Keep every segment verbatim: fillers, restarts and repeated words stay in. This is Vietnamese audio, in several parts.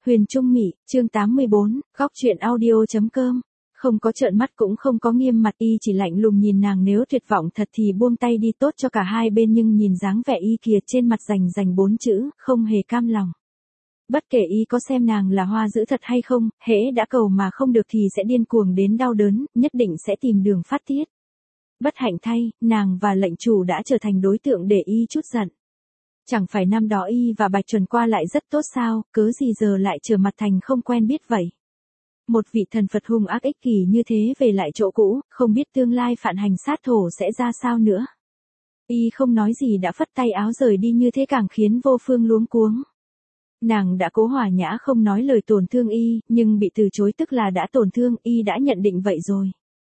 Huyền Trung Mị, chương tám mươi bốn, góc truyện audio.com. Không có trợn mắt cũng không có nghiêm mặt, y chỉ lạnh lùng nhìn nàng, nếu tuyệt vọng thật thì buông tay đi, tốt cho cả hai bên, nhưng nhìn dáng vẻ y kìa, trên mặt rành rành bốn chữ, không hề cam lòng. Bất kể y có xem nàng là hoa dữ thật hay không, hễ đã cầu mà không được thì sẽ điên cuồng đến đau đớn, nhất định sẽ tìm đường phát tiết. Bất hạnh thay, nàng và lệnh chủ đã trở thành đối tượng để y chút giận. Chẳng phải năm đó y và Bạch Chuẩn qua lại rất tốt sao, cớ gì giờ lại trở mặt thành không quen biết vậy. Một vị thần Phật hung ác ích kỷ như thế về lại chỗ cũ, không biết tương lai phản hành sát thổ sẽ ra sao nữa. Y không nói gì đã phất tay áo rời đi, như thế càng khiến Vô Phương luống cuống. Nàng đã cố hòa nhã không nói lời tổn thương y, nhưng bị từ chối tức là đã tổn thương, y đã nhận định vậy rồi.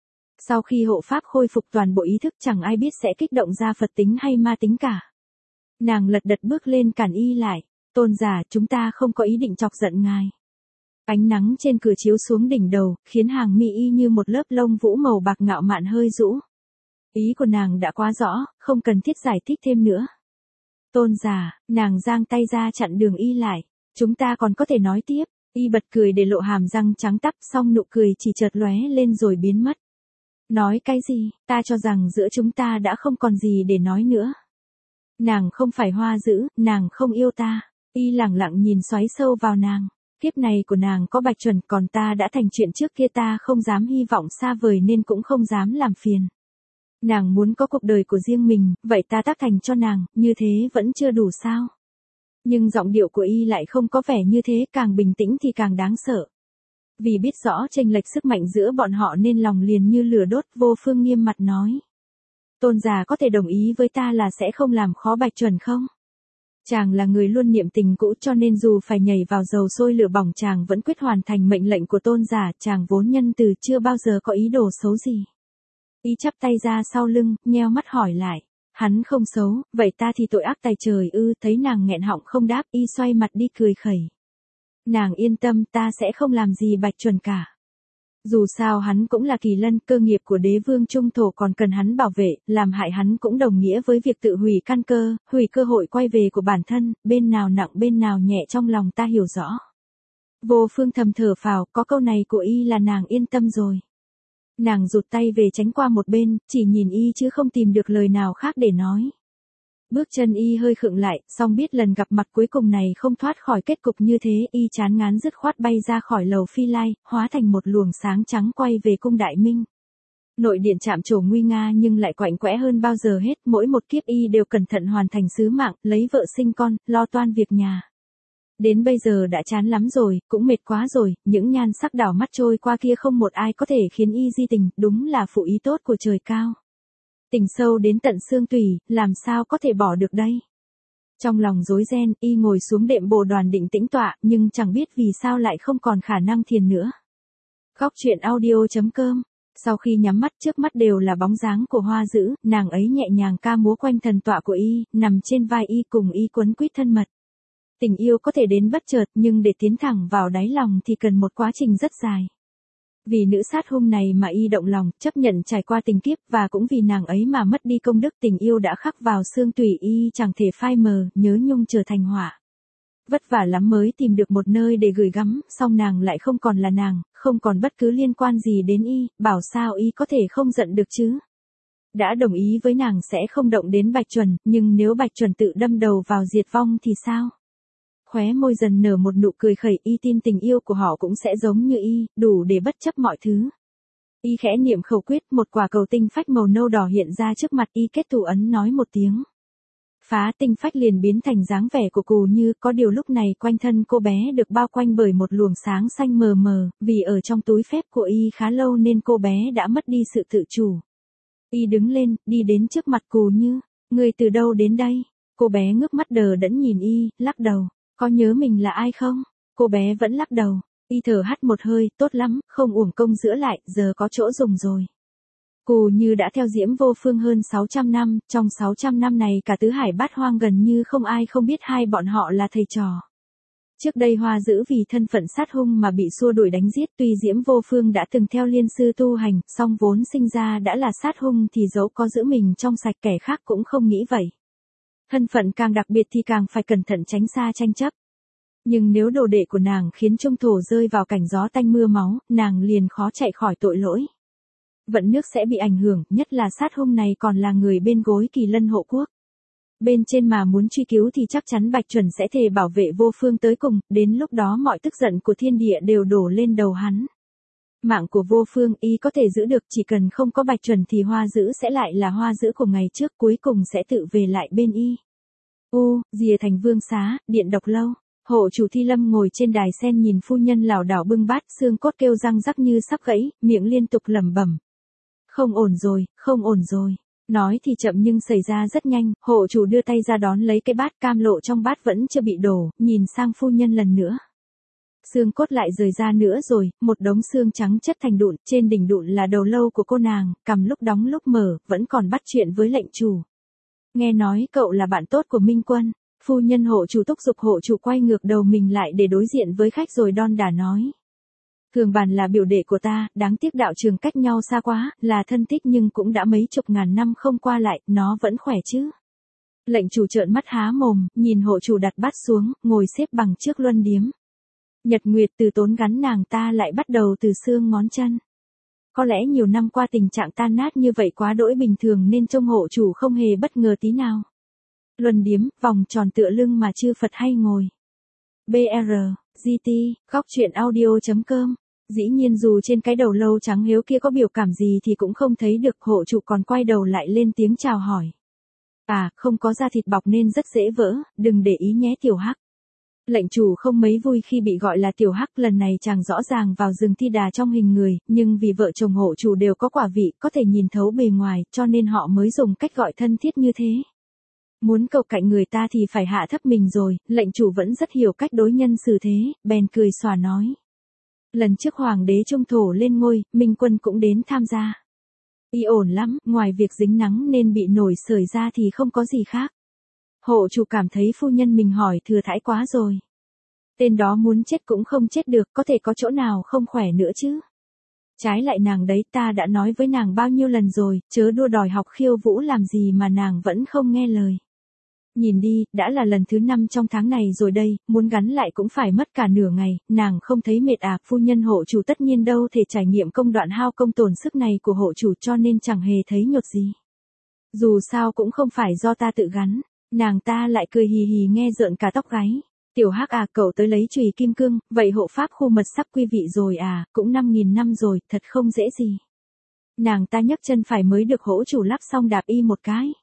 Sau khi hộ pháp khôi phục toàn bộ ý thức, chẳng ai biết sẽ kích động ra Phật tính hay ma tính cả. Nàng lật đật bước lên cản y lại. Tôn giả, chúng ta không có ý định chọc giận ngài. Ánh nắng trên cửa chiếu xuống đỉnh đầu, khiến hàng mi y như một lớp lông vũ màu bạc ngạo mạn hơi rũ. Ý của nàng đã quá rõ, không cần thiết giải thích thêm nữa. Tôn giả, nàng giang tay ra chặn đường y lại. Chúng ta còn có thể nói tiếp. Y bật cười để lộ hàm răng trắng tắp, xong nụ cười chỉ chợt lóe lên rồi biến mất. Nói cái gì, ta cho rằng giữa chúng ta đã không còn gì để nói nữa. Nàng không phải hoa dữ, nàng không yêu ta. Y lẳng lặng nhìn xoáy sâu vào nàng. Kiếp này của nàng có Bạch Chuẩn, còn ta đã thành chuyện trước kia, ta không dám hy vọng xa vời nên cũng không dám làm phiền. Nàng muốn có cuộc đời của riêng mình, vậy ta tác thành cho nàng, như thế vẫn chưa đủ sao? Nhưng giọng điệu của y lại không có vẻ như thế, càng bình tĩnh thì càng đáng sợ. Vì biết rõ chênh lệch sức mạnh giữa bọn họ nên lòng liền như lửa đốt. Vô Phương nghiêm mặt nói. Tôn giả có thể đồng ý với ta là sẽ không làm khó Bạch Chuẩn không? Chàng là người luôn niệm tình cũ, cho nên dù phải nhảy vào dầu sôi lửa bỏng chàng vẫn quyết hoàn thành mệnh lệnh của tôn giả, chàng vốn nhân từ, chưa bao giờ có ý đồ xấu gì. Y chắp tay ra sau lưng, nheo mắt hỏi lại. Hắn không xấu, vậy ta thì tội ác tày trời ư? Thấy nàng nghẹn họng không đáp, y xoay mặt đi cười khẩy. Nàng yên tâm, ta sẽ không làm gì Bạch Chuẩn cả. Dù sao hắn cũng là kỳ lân, cơ nghiệp của đế vương trung thổ còn cần hắn bảo vệ, làm hại hắn cũng đồng nghĩa với việc tự hủy căn cơ, hủy cơ hội quay về của bản thân, bên nào nặng bên nào nhẹ trong lòng ta hiểu rõ. Vô Phương thầm thở phào, có câu này của y là nàng yên tâm rồi. Nàng rụt tay về tránh qua một bên, chỉ nhìn y chứ không tìm được lời nào khác để nói. Bước chân y hơi khựng lại, song biết lần gặp mặt cuối cùng này không thoát khỏi kết cục như thế, y chán ngán dứt khoát bay ra khỏi lầu phi lai, hóa thành một luồng sáng trắng quay về cung Đại Minh. Nội điện chạm trổ nguy nga nhưng lại quạnh quẽ hơn bao giờ hết, mỗi một kiếp y đều cẩn thận hoàn thành sứ mạng, lấy vợ sinh con, lo toan việc nhà. Đến bây giờ đã chán lắm rồi, cũng mệt quá rồi, những nhan sắc đảo mắt trôi qua kia không một ai có thể khiến y di tình, đúng là phụ ý tốt của trời cao. Tình sâu đến tận xương tủy, làm sao có thể bỏ được đây? Trong lòng rối ren, y ngồi xuống đệm Bồ Đoàn định tĩnh tọa, nhưng chẳng biết vì sao lại không còn khả năng thiền nữa. Góc truyện audio.com. Sau khi nhắm mắt, trước mắt đều là bóng dáng của hoa dữ, nàng ấy nhẹ nhàng ca múa quanh thần tọa của y, nằm trên vai y cùng y quấn quýt thân mật. Tình yêu có thể đến bất chợt, nhưng để tiến thẳng vào đáy lòng thì cần một quá trình rất dài. Vì nữ sát hung này mà y động lòng, chấp nhận trải qua tình kiếp, và cũng vì nàng ấy mà mất đi công đức, tình yêu đã khắc vào xương tủy y, chẳng thể phai mờ, nhớ nhung trở thành họa. Vất vả lắm mới tìm được một nơi để gửi gắm, song nàng lại không còn là nàng, không còn bất cứ liên quan gì đến y, bảo sao y có thể không giận được chứ? Đã đồng ý với nàng sẽ không động đến Bạch Chuẩn, nhưng nếu Bạch Chuẩn tự đâm đầu vào diệt vong thì sao? Khóe môi dần nở một nụ cười khẩy, y tin tình yêu của họ cũng sẽ giống như y, đủ để bất chấp mọi thứ. Y khẽ niệm khẩu quyết, một quả cầu tinh phách màu nâu đỏ hiện ra trước mặt y, kết thủ ấn nói một tiếng. Phá, tinh phách liền biến thành dáng vẻ của Cù Như, có điều lúc này quanh thân cô bé được bao quanh bởi một luồng sáng xanh mờ mờ, vì ở trong túi phép của y khá lâu nên cô bé đã mất đi sự tự chủ. Y đứng lên, đi đến trước mặt Cù Như. Người từ đâu đến đây? Cô bé ngước mắt đờ đẫn nhìn y, lắc đầu. Có nhớ mình là ai không? Cô bé vẫn lắc đầu. Y thở hắt một hơi, tốt lắm, không uổng công giữa lại, giờ có chỗ dùng rồi. Cù Như đã theo Diễm Vô Phương hơn sáu trăm năm, trong sáu trăm năm này cả tứ hải bát hoang gần như không ai không biết hai bọn họ là thầy trò. Trước đây hoa dữ vì thân phận sát hung mà bị xua đuổi đánh giết, tuy Diễm Vô Phương đã từng theo liên sư tu hành, song vốn sinh ra đã là sát hung thì dẫu có giữ mình trong sạch kẻ khác cũng không nghĩ vậy. Thân phận càng đặc biệt thì càng phải cẩn thận tránh xa tranh chấp. Nhưng nếu đồ đệ của nàng khiến trung thổ rơi vào cảnh gió tanh mưa máu, nàng liền khó chạy khỏi tội lỗi. Vận nước sẽ bị ảnh hưởng, nhất là sát hung này còn là người bên gối Kỳ Lân hộ quốc. Bên trên mà muốn truy cứu thì chắc chắn Bạch Chuẩn sẽ thề bảo vệ vô phương tới cùng, đến lúc đó mọi tức giận của thiên địa đều đổ lên đầu hắn. Mạng của vô phương y có thể giữ được, chỉ cần không có Bạch Chuẩn thì hoa giữ sẽ lại là hoa giữ của ngày trước, cuối cùng sẽ tự về lại bên y. U, Dìa Thành Vương Xá, Điện Độc Lâu. Hộ chủ Thi Lâm ngồi trên đài sen nhìn phu nhân lảo đảo bưng bát, xương cốt kêu răng rắc như sắp gãy, miệng liên tục lẩm bẩm. Không ổn rồi, không ổn rồi. Nói thì chậm nhưng xảy ra rất nhanh, hộ chủ đưa tay ra đón lấy cái bát, cam lộ trong bát vẫn chưa bị đổ, nhìn sang phu nhân lần nữa. Xương cốt lại rời ra nữa rồi, một đống xương trắng chất thành đụn, trên đỉnh đụn là đầu lâu của cô nàng, cằm lúc đóng lúc mở, vẫn còn bắt chuyện với lệnh chủ. Nghe nói cậu là bạn tốt của Minh Quân. Phu nhân hộ chủ thúc giục hộ chủ quay ngược đầu mình lại để đối diện với khách rồi đon đả nói. Thường Bàn là biểu đệ của ta, đáng tiếc đạo trường cách nhau xa quá, là thân thích nhưng cũng đã mấy chục ngàn năm không qua lại, nó vẫn khỏe chứ. Lệnh chủ trợn mắt há mồm, nhìn hộ chủ đặt bát xuống, ngồi xếp bằng trước luân điếm. Nhật Nguyệt từ tốn gắn nàng ta lại bắt đầu từ xương ngón chân. Có lẽ nhiều năm qua tình trạng tan nát như vậy quá đỗi bình thường nên trông hộ chủ không hề bất ngờ tí nào. Luân điếm, vòng tròn tựa lưng mà chư Phật hay ngồi. bê rờ, giê tê, góc truyện audio chấm com. Dĩ nhiên dù trên cái đầu lâu trắng hiếu kia có biểu cảm gì thì cũng không thấy được, hộ chủ còn quay đầu lại lên tiếng chào hỏi. À, không có da thịt bọc nên rất dễ vỡ, đừng để ý nhé Tiểu Hắc. Lệnh chủ không mấy vui khi bị gọi là Tiểu Hắc, lần này chàng rõ ràng vào rừng thi đà trong hình người, nhưng vì vợ chồng hộ chủ đều có quả vị, có thể nhìn thấu bề ngoài, cho nên họ mới dùng cách gọi thân thiết như thế. Muốn cầu cạnh người ta thì phải hạ thấp mình rồi, lệnh chủ vẫn rất hiểu cách đối nhân xử thế, bèn cười xòa nói. Lần trước hoàng đế trung thổ lên ngôi, Minh Quân cũng đến tham gia. Y ổn lắm, ngoài việc dính nắng nên bị nổi sởi ra thì không có gì khác. Hộ chủ cảm thấy phu nhân mình hỏi thừa thãi quá rồi. Tên đó muốn chết cũng không chết được, có thể có chỗ nào không khỏe nữa chứ. Trái lại nàng đấy, ta đã nói với nàng bao nhiêu lần rồi, chớ đua đòi học khiêu vũ làm gì mà nàng vẫn không nghe lời. Nhìn đi, đã là lần thứ năm trong tháng này rồi đây, muốn gắn lại cũng phải mất cả nửa ngày, nàng không thấy mệt à, phu nhân hộ chủ tất nhiên đâu thể trải nghiệm công đoạn hao công tổn sức này của hộ chủ cho nên chẳng hề thấy nhột gì. Dù sao cũng không phải do ta tự gắn, nàng ta lại cười hì hì nghe rợn cả tóc gáy. Tiểu Hắc à, cậu tới lấy chùy kim cương, vậy hộ pháp khu mật sắp quy vị rồi à, cũng năm nghìn năm rồi, thật không dễ gì. Nàng ta nhấc chân phải mới được hỗ chủ lắc xong đạp y một cái.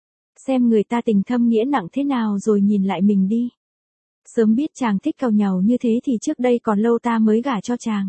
Xem người ta tình thâm nghĩa nặng thế nào rồi nhìn lại mình đi. Sớm biết chàng thích càu nhàu như thế thì trước đây còn lâu ta mới gả cho chàng.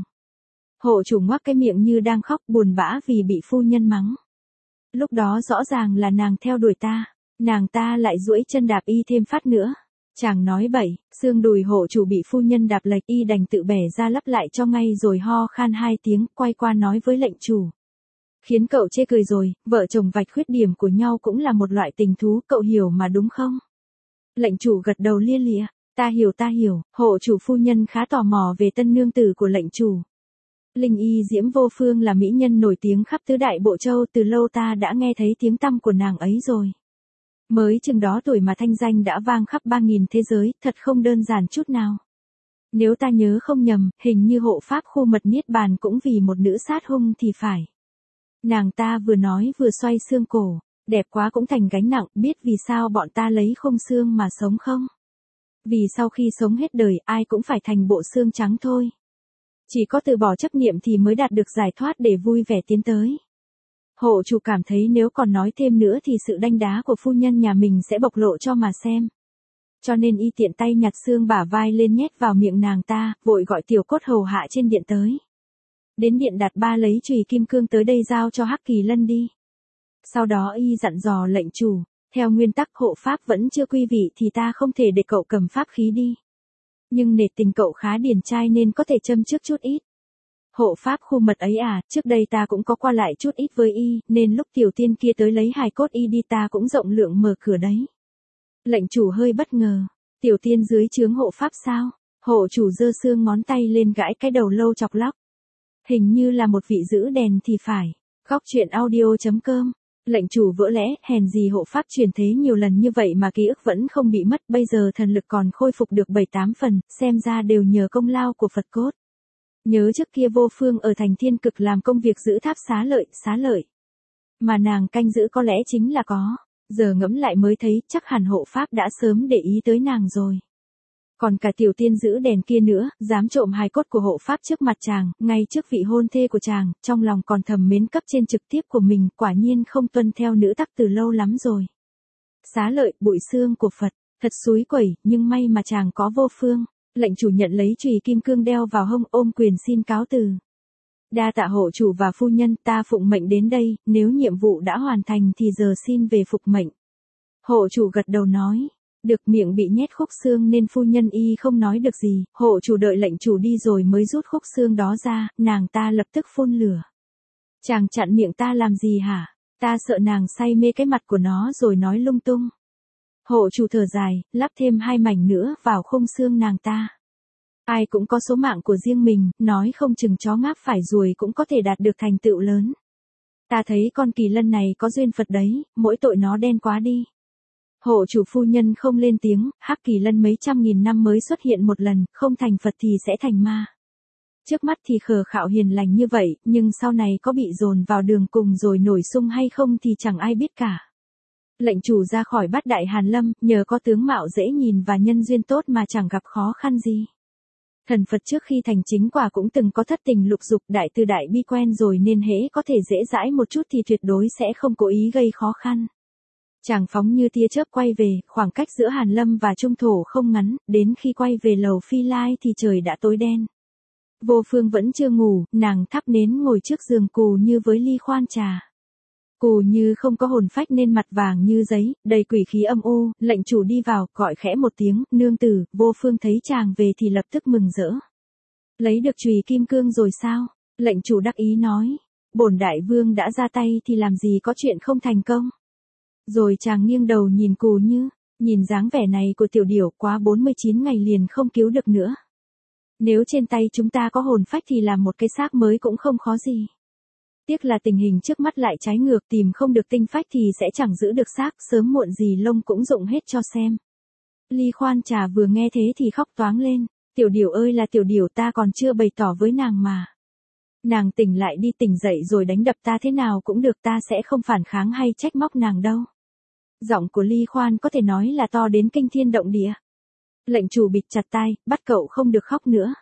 Hộ chủ ngoác cái miệng như đang khóc buồn bã vì bị phu nhân mắng. Lúc đó rõ ràng là nàng theo đuổi ta, nàng ta lại duỗi chân đạp y thêm phát nữa. Chàng nói bậy, xương đùi hộ chủ bị phu nhân đạp lệch y đành tự bẻ ra lắp lại cho ngay rồi ho khan hai tiếng, quay qua nói với lệnh chủ. Khiến cậu chê cười rồi, vợ chồng vạch khuyết điểm của nhau cũng là một loại tình thú, cậu hiểu mà đúng không? Lệnh chủ gật đầu lia lịa, ta hiểu ta hiểu, hộ chủ phu nhân khá tò mò về tân nương tử của lệnh chủ. Linh y Diễm Vô Phương là mỹ nhân nổi tiếng khắp tứ đại bộ châu, từ lâu ta đã nghe thấy tiếng tăm của nàng ấy rồi. Mới chừng đó tuổi mà thanh danh đã vang khắp ba nghìn thế giới, thật không đơn giản chút nào. Nếu ta nhớ không nhầm, hình như hộ pháp khu mật niết bàn cũng vì một nữ sát hung thì phải. Nàng ta vừa nói vừa xoay xương cổ, đẹp quá cũng thành gánh nặng, biết vì sao bọn ta lấy khung xương mà sống không? Vì sau khi sống hết đời ai cũng phải thành bộ xương trắng thôi. Chỉ có từ bỏ chấp niệm thì mới đạt được giải thoát để vui vẻ tiến tới. Hộ chủ cảm thấy nếu còn nói thêm nữa thì sự đanh đá của phu nhân nhà mình sẽ bộc lộ cho mà xem. Cho nên y tiện tay nhặt xương bả vai lên nhét vào miệng nàng ta, vội gọi tiểu cốt hầu hạ trên điện tới. Đến điện đặt ba lấy chùy kim cương tới đây giao cho Hắc Kỳ Lân đi. Sau đó y dặn dò lệnh chủ, theo nguyên tắc hộ pháp vẫn chưa quy vị thì ta không thể để cậu cầm pháp khí đi. Nhưng nể tình cậu khá điển trai nên có thể châm trước chút ít. Hộ pháp khu mật ấy à, trước đây ta cũng có qua lại chút ít với y, nên lúc tiểu tiên kia tới lấy hài cốt y đi ta cũng rộng lượng mở cửa đấy. Lệnh chủ hơi bất ngờ, tiểu tiên dưới trướng hộ pháp sao? Hộ chủ giơ xương ngón tay lên gãi cái đầu lâu chọc lóc. Hình như là một vị giữ đèn thì phải. Góc truyện audio chấm com Lệnh chủ vỡ lẽ, hèn gì hộ pháp truyền thế nhiều lần như vậy mà ký ức vẫn không bị mất, bây giờ thần lực còn khôi phục được bảy tám phần, xem ra đều nhờ công lao của Phật cốt. Nhớ trước kia vô phương ở thành thiên cực làm công việc giữ tháp xá lợi, xá lợi. Mà nàng canh giữ có lẽ chính là có, giờ ngẫm lại mới thấy chắc hẳn hộ pháp đã sớm để ý tới nàng rồi. Còn cả tiểu tiên giữ đèn kia nữa, dám trộm hài cốt của hộ pháp trước mặt chàng, ngay trước vị hôn thê của chàng, trong lòng còn thầm mến cấp trên trực tiếp của mình, quả nhiên không tuân theo nữ tắc từ lâu lắm rồi. Xá lợi, bụi xương của Phật, thật xúi quẩy, nhưng may mà chàng có vô phương. Lệnh chủ nhận lấy chùy kim cương đeo vào hông, ôm quyền xin cáo từ. Đa tạ hộ chủ và phu nhân, ta phụng mệnh đến đây, nếu nhiệm vụ đã hoàn thành thì giờ xin về phục mệnh. Hộ chủ gật đầu nói. Được, miệng bị nhét khúc xương nên phu nhân y không nói được gì, hộ chủ đợi lệnh chủ đi rồi mới rút khúc xương đó ra, nàng ta lập tức phun lửa. Chàng chặn miệng ta làm gì hả? Ta sợ nàng say mê cái mặt của nó rồi nói lung tung. Hộ chủ thở dài, lắp thêm hai mảnh nữa vào khung xương nàng ta. Ai cũng có số mạng của riêng mình, nói không chừng chó ngáp phải ruồi cũng có thể đạt được thành tựu lớn. Ta thấy con kỳ lân này có duyên Phật đấy, mỗi tội nó đen quá đi. Hộ chủ phu nhân không lên tiếng, hắc kỳ lân mấy trăm nghìn năm mới xuất hiện một lần, không thành Phật thì sẽ thành ma. Trước mắt thì khờ khạo hiền lành như vậy, nhưng sau này có bị dồn vào đường cùng rồi nổi sung hay không thì chẳng ai biết cả. Lệnh chủ ra khỏi bát đại Hàn Lâm, nhờ có tướng mạo dễ nhìn và nhân duyên tốt mà chẳng gặp khó khăn gì. Thần Phật trước khi thành chính quả cũng từng có thất tình lục dục, đại từ đại bi quen rồi nên hễ có thể dễ dãi một chút thì tuyệt đối sẽ không cố ý gây khó khăn. Chàng phóng như tia chớp quay về, khoảng cách giữa Hàn Lâm và Trung Thổ không ngắn, đến khi quay về lầu Phi Lai thì trời đã tối đen. Vô phương vẫn chưa ngủ, nàng thắp nến ngồi trước giường Cù Như với ly khoan trà. Cù Như không có hồn phách nên mặt vàng như giấy, đầy quỷ khí âm u, lệnh chủ đi vào, gọi khẽ một tiếng, nương tử, vô phương thấy chàng về thì lập tức mừng rỡ. Lấy được chùy kim cương rồi sao? Lệnh chủ đắc ý nói, bổn đại vương đã ra tay thì làm gì có chuyện không thành công. Rồi chàng nghiêng đầu nhìn Cù Như, nhìn dáng vẻ này của tiểu điểu quá bốn mươi chín ngày liền không cứu được nữa. Nếu trên tay chúng ta có hồn phách thì làm một cái xác mới cũng không khó gì. Tiếc là tình hình trước mắt lại trái ngược, tìm không được tinh phách thì sẽ chẳng giữ được xác, sớm muộn gì lông cũng rụng hết cho xem. Ly khoan trà vừa nghe thế thì khóc toáng lên, tiểu điểu ơi là tiểu điểu, ta còn chưa bày tỏ với nàng mà. Nàng tỉnh lại đi, tỉnh dậy rồi đánh đập ta thế nào cũng được, ta sẽ không phản kháng hay trách móc nàng đâu. Giọng của Ly khoan có thể nói là to đến kinh thiên động địa. Lệnh chủ bịt chặt tai, bắt cậu không được khóc nữa.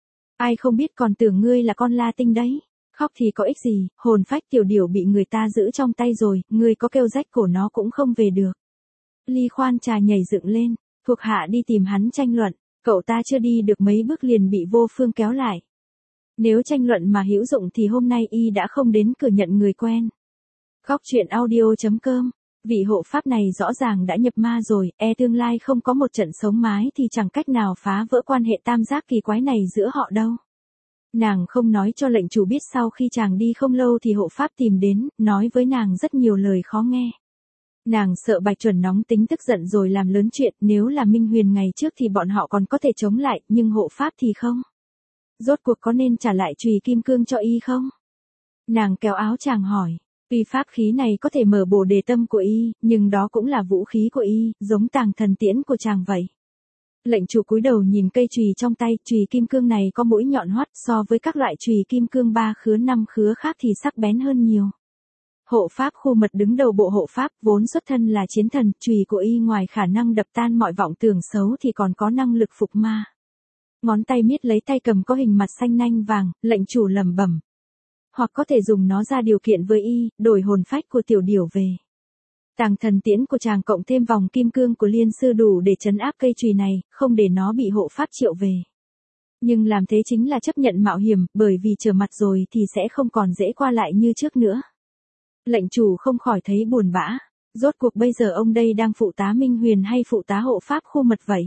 Ai không biết còn tưởng ngươi là con La Tinh đấy. Khóc thì có ích gì, hồn phách tiểu điểu bị người ta giữ trong tay rồi, ngươi có kêu rách cổ nó cũng không về được. Ly khoan trà nhảy dựng lên, thuộc hạ đi tìm hắn tranh luận, cậu ta chưa đi được mấy bước liền bị vô phương kéo lại. Nếu tranh luận mà hữu dụng thì hôm nay y đã không đến cửa nhận người quen. Góc truyện audio chấm com, vị hộ pháp này rõ ràng đã nhập ma rồi, e tương lai không có một trận sống mái thì chẳng cách nào phá vỡ quan hệ tam giác kỳ quái này giữa họ đâu. Nàng không nói cho lệnh chủ biết sau khi chàng đi không lâu thì hộ pháp tìm đến, nói với nàng rất nhiều lời khó nghe. Nàng sợ Bạch Chuẩn nóng tính tức giận rồi làm lớn chuyện, nếu là Minh Huyền ngày trước thì bọn họ còn có thể chống lại, nhưng hộ pháp thì không. Rốt cuộc có nên trả lại chùy kim cương cho y không? Nàng kéo áo chàng hỏi, tuy pháp khí này có thể mở bồ đề tâm của y, nhưng đó cũng là vũ khí của y, giống tàng thần tiễn của chàng vậy. Lệnh chủ cúi đầu nhìn cây chùy trong tay, chùy kim cương này có mũi nhọn hoắt, so với các loại chùy kim cương ba khứa năm khứa khác thì sắc bén hơn nhiều. Hộ pháp Khu Mật đứng đầu bộ hộ pháp, vốn xuất thân là chiến thần, chùy của y ngoài khả năng đập tan mọi vọng tưởng xấu thì còn có năng lực phục ma. Ngón tay miết lấy tay cầm có hình mặt xanh nanh vàng, lệnh chủ lẩm bẩm. Hoặc có thể dùng nó ra điều kiện với y, đổi hồn phách của tiểu điểu về. Tàng thần tiễn của chàng cộng thêm vòng kim cương của liên sư đủ để trấn áp cây chùy này, không để nó bị hộ pháp triệu về. Nhưng làm thế chính là chấp nhận mạo hiểm, bởi vì trở mặt rồi thì sẽ không còn dễ qua lại như trước nữa. Lệnh chủ không khỏi thấy buồn bã, rốt cuộc bây giờ ông đây đang phụ tá Minh Huyền hay phụ tá hộ pháp Khu Mật vậy?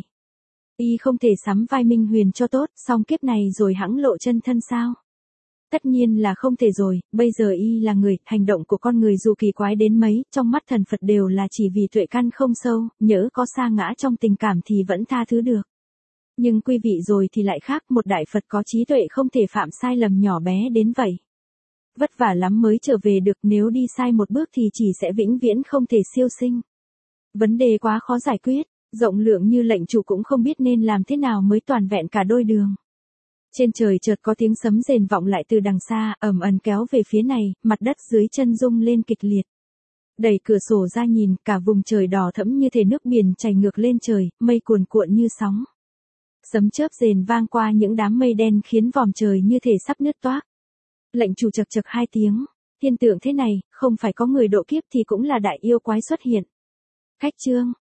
Y không thể sắm vai Minh Huyền cho tốt, xong kiếp này rồi hẵng lộ chân thân sao? Tất nhiên là không thể rồi, bây giờ y là người, hành động của con người dù kỳ quái đến mấy, trong mắt thần Phật đều là chỉ vì tuệ căn không sâu, nhỡ có sa ngã trong tình cảm thì vẫn tha thứ được. Nhưng quý vị rồi thì lại khác, một đại Phật có trí tuệ không thể phạm sai lầm nhỏ bé đến vậy. vất vả lắm mới trở về được, nếu đi sai một bước thì chỉ sẽ vĩnh viễn không thể siêu sinh. Vấn đề quá khó giải quyết, rộng lượng như lệnh chủ cũng không biết nên làm thế nào mới toàn vẹn cả đôi đường. Trên trời chợt có tiếng sấm rền vọng lại từ đằng xa, ầm ầm kéo về phía này, mặt đất dưới chân rung lên kịch liệt. Đẩy cửa sổ ra nhìn, cả vùng trời đỏ thẫm như thể nước biển chảy ngược lên trời, mây cuồn cuộn như sóng. Sấm chớp rền vang qua những đám mây đen khiến vòm trời như thể sắp nứt toác. Lệnh chủ chậc chậc hai tiếng, thiên tượng thế này, không phải có người độ kiếp thì cũng là đại yêu quái xuất hiện. Khách chương.